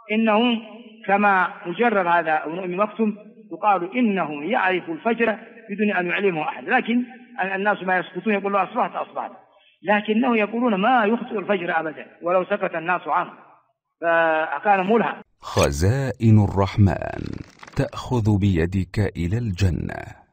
إنه كما مجرد هذا ابن مكتوم يقال إنه يعرف الفجر بدون أن يعلمه أحد، لكن الناس ما يسكتون يقولون أصبحت، لكنه يقولون ما يخطئ الفجر أبدا ولو سكت الناس عنه، فكان ملهم. خزائن الرحمن تأخذ بيدك إلى الجنة.